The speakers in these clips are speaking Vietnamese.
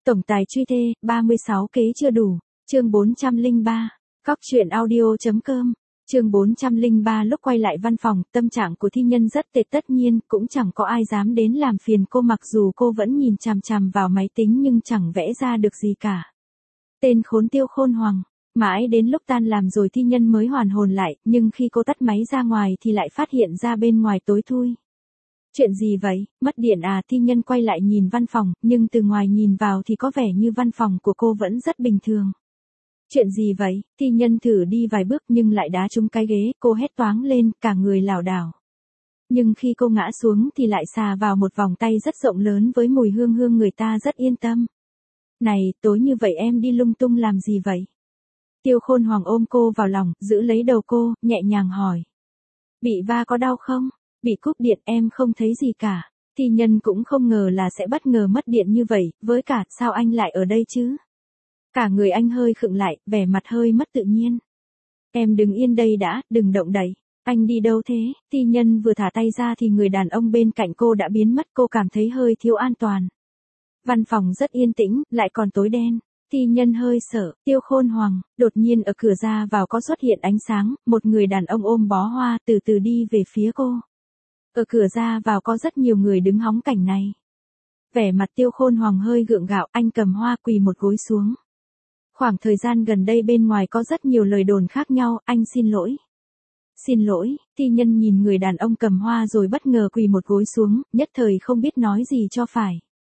Tổng tài truy thê, 36 kế chưa đủ. Chương 403. Cóc truyện audio.com. Chương 403. Lúc quay lại văn phòng, tâm trạng của thi nhân rất tệ, tất nhiên cũng chẳng có ai dám đến làm phiền cô, mặc dù cô vẫn nhìn chằm chằm vào máy tính nhưng chẳng vẽ ra được gì cả. Tên khốn Tiêu Khôn Hoàng. Mãi đến lúc tan làm rồi thi nhân mới hoàn hồn lại, nhưng khi cô tắt máy ra ngoài thì lại phát hiện ra bên ngoài tối thui. Chuyện gì vậy, mất điện à? Thi nhân quay lại nhìn văn phòng, nhưng từ ngoài nhìn vào thì có vẻ như văn phòng của cô vẫn rất bình thường. Chuyện gì vậy? Thi nhân thử đi vài bước nhưng lại đá trúng cái ghế, cô hét toáng lên, cả người lảo đảo. Nhưng khi cô ngã xuống thì lại sà vào một vòng tay rất rộng lớn với mùi hương hương người ta rất yên tâm. Này, tối như vậy em đi lung tung làm gì vậy? Tiêu Khôn Hoàng ôm cô vào lòng, giữ lấy đầu cô, nhẹ nhàng hỏi. Bị va có đau không? Bị cúp điện em không thấy gì cả. Thi nhân cũng không ngờ là sẽ bất ngờ mất điện như vậy, với cả sao anh lại ở đây chứ? Cả người anh hơi khựng lại, vẻ mặt hơi mất tự nhiên. Em đứng yên đây đã, đừng động đậy. Anh đi đâu thế? Thi nhân vừa thả tay ra thì người đàn ông bên cạnh cô đã biến mất, cô cảm thấy hơi thiếu an toàn. Văn phòng rất yên tĩnh, lại còn tối đen. Thi nhân hơi sợ. Tiêu Khôn Hoàng. Đột nhiên ở cửa ra vào có xuất hiện ánh sáng, một người đàn ông ôm bó hoa từ từ đi về phía cô. Ở cửa ra vào có rất nhiều người đứng hóng cảnh này. Vẻ mặt Tiêu Khôn Hoàng hơi gượng gạo, anh cầm hoa quỳ một gối xuống. Khoảng thời gian gần đây bên ngoài có rất nhiều lời đồn khác nhau, anh xin lỗi. Xin lỗi, thi nhân nhìn người đàn ông cầm hoa rồi bất ngờ quỳ một gối xuống, nhất thời không biết nói gì cho phải.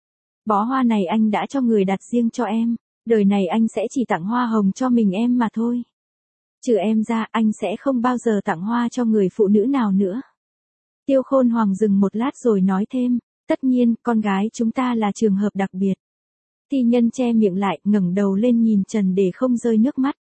Bó hoa này anh đã cho người đặt riêng cho em, đời này anh sẽ chỉ tặng hoa hồng cho mình em mà thôi. Trừ em ra, anh sẽ không bao giờ tặng hoa cho người phụ nữ nào nữa. Tiêu Khôn Hoàng dừng một lát rồi nói thêm, tất nhiên, con gái chúng ta là trường hợp đặc biệt. Thi nhân che miệng lại, ngẩng đầu lên nhìn trần để không rơi nước mắt.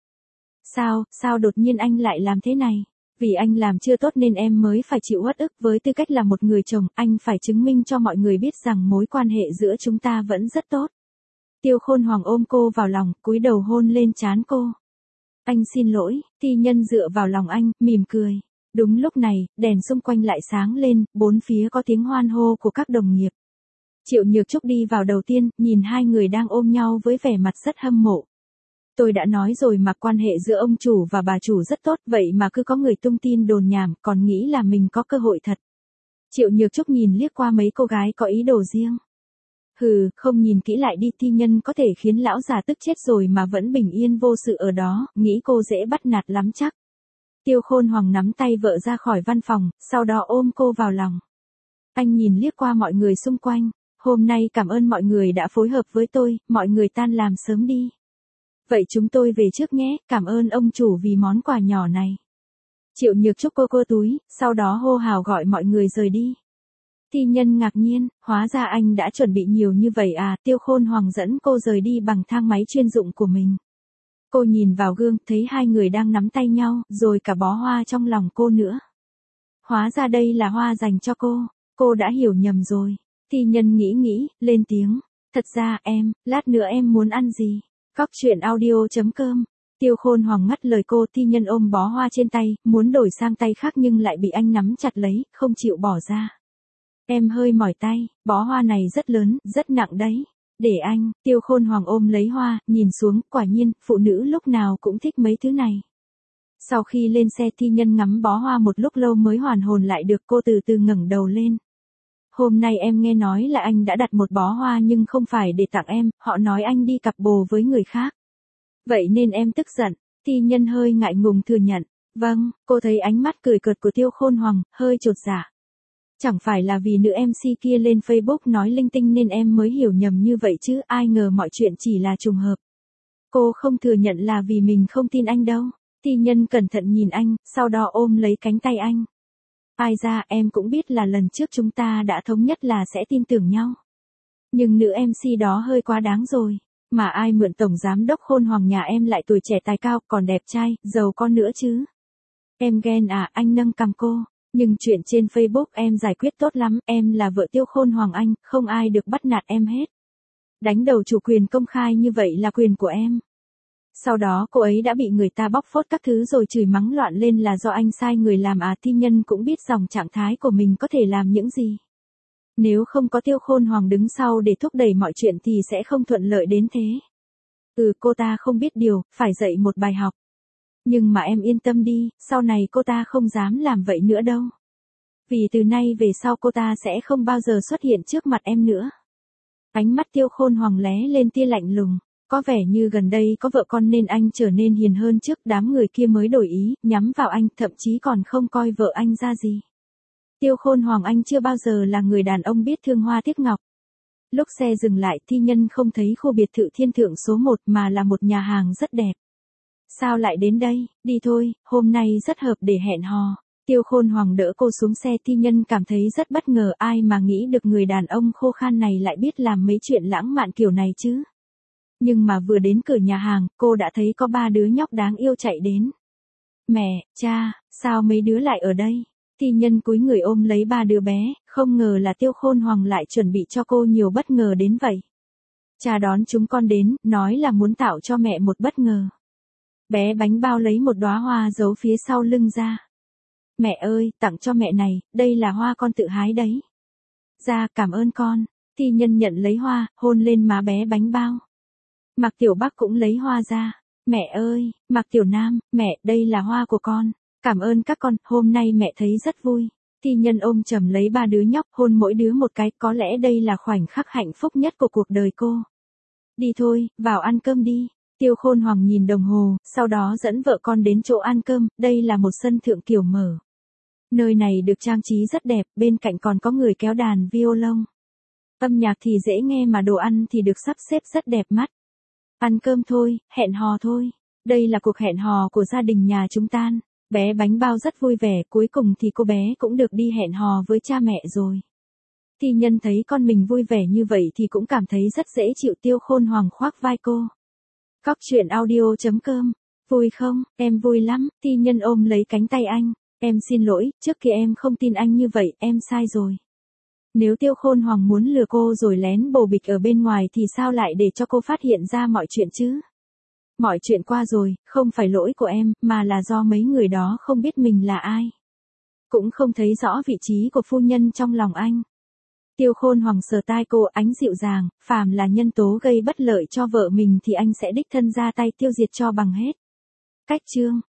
Sao đột nhiên anh lại làm thế này? Vì anh làm chưa tốt nên em mới phải chịu uất ức, với tư cách là một người chồng, anh phải chứng minh cho mọi người biết rằng mối quan hệ giữa chúng ta vẫn rất tốt. Tiêu Khôn Hoàng ôm cô vào lòng, cúi đầu hôn lên trán cô. Anh xin lỗi, thi nhân dựa vào lòng anh, mỉm cười. Đúng lúc này, đèn xung quanh lại sáng lên, bốn phía có tiếng hoan hô của các đồng nghiệp. Triệu Nhược Trúc đi vào đầu tiên, nhìn hai người đang ôm nhau với vẻ mặt rất hâm mộ. Tôi đã nói rồi mà, quan hệ giữa ông chủ và bà chủ rất tốt, vậy mà cứ có người tung tin đồn nhảm, còn nghĩ là mình có cơ hội thật. Triệu Nhược Trúc nhìn liếc qua mấy cô gái có ý đồ riêng. Hừ, không nhìn kỹ lại đi, thi nhân có thể khiến lão già tức chết rồi mà vẫn bình yên vô sự ở đó, nghĩ cô dễ bắt nạt lắm chắc. Tiêu Khôn Hoàng nắm tay vợ ra khỏi văn phòng, sau đó ôm cô vào lòng. Anh nhìn liếc qua mọi người xung quanh, hôm nay cảm ơn mọi người đã phối hợp với tôi, mọi người tan làm sớm đi. Vậy chúng tôi về trước nhé, cảm ơn ông chủ vì món quà nhỏ này. Triệu Nhược Trúc cô túi, sau đó hô hào gọi mọi người rời đi. Thi nhân ngạc nhiên, hóa ra anh đã chuẩn bị nhiều như vậy à? Tiêu Khôn Hoàng dẫn cô rời đi bằng thang máy chuyên dụng của mình. Cô nhìn vào gương, thấy hai người đang nắm tay nhau, rồi cả bó hoa trong lòng cô nữa. Hóa ra đây là hoa dành cho cô đã hiểu nhầm rồi. Thi nhân nghĩ, lên tiếng. Thật ra lát nữa em muốn ăn gì? Cóc truyện audio.com. Tiêu Khôn Hoàng ngắt lời cô, thi nhân ôm bó hoa trên tay, muốn đổi sang tay khác nhưng lại bị anh nắm chặt lấy, không chịu bỏ ra. Em hơi mỏi tay, bó hoa này rất lớn, rất nặng đấy. Để anh. Tiêu Khôn Hoàng ôm lấy hoa, nhìn xuống, quả nhiên, phụ nữ lúc nào cũng thích mấy thứ này. Sau khi lên xe, thi nhân ngắm bó hoa một lúc lâu mới hoàn hồn lại được, cô từ từ ngẩng đầu lên. Hôm nay em nghe nói là anh đã đặt một bó hoa nhưng không phải để tặng em, họ nói anh đi cặp bồ với người khác. Vậy nên em tức giận. Thi nhân hơi ngại ngùng thừa nhận. Vâng, cô thấy ánh mắt cười cợt của Tiêu Khôn Hoàng, hơi chột dạ. Chẳng phải là vì nữ MC kia lên Facebook nói linh tinh nên em mới hiểu nhầm như vậy chứ, ai ngờ mọi chuyện chỉ là trùng hợp. Cô không thừa nhận là vì mình không tin anh đâu. Thi nhân cẩn thận nhìn anh, sau đó ôm lấy cánh tay anh. Ai ra, em cũng biết là lần trước chúng ta đã thống nhất là sẽ tin tưởng nhau. Nhưng nữ MC đó hơi quá đáng rồi. Mà ai mượn tổng giám đốc Khôn Hoàng nhà em lại tuổi trẻ tài cao, còn đẹp trai, giàu con nữa chứ. Em ghen à? Anh nâng cằm cô. Nhưng chuyện trên Facebook em giải quyết tốt lắm, em là vợ Tiêu Khôn Hoàng anh, không ai được bắt nạt em hết. Đánh đầu chủ quyền công khai như vậy là quyền của em. Sau đó cô ấy đã bị người ta bóc phốt các thứ rồi chửi mắng loạn lên là do anh sai người làm à? Thi nhân cũng biết dòng trạng thái của mình có thể làm những gì. Nếu không có Tiêu Khôn Hoàng đứng sau để thúc đẩy mọi chuyện thì sẽ không thuận lợi đến thế. Cô ta không biết điều, phải dạy một bài học. Nhưng mà em yên tâm đi, sau này cô ta không dám làm vậy nữa đâu. Vì từ nay về sau cô ta sẽ không bao giờ xuất hiện trước mặt em nữa. Ánh mắt Tiêu Khôn Hoàng lóe lên tia lạnh lùng. Có vẻ như gần đây có vợ con nên anh trở nên hiền hơn trước, đám người kia mới đổi ý, nhắm vào anh, thậm chí còn không coi vợ anh ra gì. Tiêu Khôn Hoàng anh chưa bao giờ là người đàn ông biết thương hoa tiếc ngọc. Lúc xe dừng lại, thi nhân không thấy khu biệt thự thiên thượng số 1 mà là một nhà hàng rất đẹp. Sao lại đến đây, đi thôi, hôm nay rất hợp để hẹn hò. Tiêu Khôn Hoàng đỡ cô xuống xe, thi nhân cảm thấy rất bất ngờ, ai mà nghĩ được người đàn ông khô khan này lại biết làm mấy chuyện lãng mạn kiểu này chứ. Nhưng mà vừa đến cửa nhà hàng, cô đã thấy có 3 đứa nhóc đáng yêu chạy đến. Mẹ, cha, sao mấy đứa lại ở đây? Thi nhân cúi người ôm lấy 3 đứa bé, không ngờ là Tiêu Khôn Hoàng lại chuẩn bị cho cô nhiều bất ngờ đến vậy. Cha đón chúng con đến, nói là muốn tạo cho mẹ một bất ngờ. Bé bánh bao lấy một đóa hoa giấu phía sau lưng ra. Mẹ ơi, tặng cho mẹ này, đây là hoa con tự hái đấy. Dạ, cảm ơn con. Thi nhân nhận lấy hoa, hôn lên má bé bánh bao. Mạc Tiểu Bắc cũng lấy hoa ra. Mẹ ơi, Mạc Tiểu Nam, mẹ, đây là hoa của con. Cảm ơn các con, hôm nay mẹ thấy rất vui. Thi nhân ôm chầm lấy 3 đứa nhóc, hôn mỗi đứa một cái, có lẽ đây là khoảnh khắc hạnh phúc nhất của cuộc đời cô. Đi thôi, vào ăn cơm đi. Tiêu Khôn Hoàng nhìn đồng hồ, sau đó dẫn vợ con đến chỗ ăn cơm, đây là một sân thượng kiểu mở. Nơi này được trang trí rất đẹp, bên cạnh còn có người kéo đàn violon. Âm nhạc thì dễ nghe mà đồ ăn thì được sắp xếp rất đẹp mắt. Ăn cơm thôi, hẹn hò thôi. Đây là cuộc hẹn hò của gia đình nhà chúng ta. Bé bánh bao rất vui vẻ, cuối cùng thì cô bé cũng được đi hẹn hò với cha mẹ rồi. Thi nhân thấy con mình vui vẻ như vậy thì cũng cảm thấy rất dễ chịu. Tiêu Khôn Hoàng khoác vai cô. Cóc truyện audio.com. Vui không? Em vui lắm. Thi nhân ôm lấy cánh tay anh. Em xin lỗi, trước kia em không tin anh như vậy, em sai rồi. Nếu Tiêu Khôn Hoàng muốn lừa cô rồi lén bầu bịch ở bên ngoài thì sao lại để cho cô phát hiện ra mọi chuyện chứ? Mọi chuyện qua rồi, không phải lỗi của em, mà là do mấy người đó không biết mình là ai. Cũng không thấy rõ vị trí của phu nhân trong lòng anh. Tiêu Khôn Hoàng sờ tai cô, ánh dịu dàng, phàm là nhân tố gây bất lợi cho vợ mình thì anh sẽ đích thân ra tay tiêu diệt cho bằng hết. Cách chương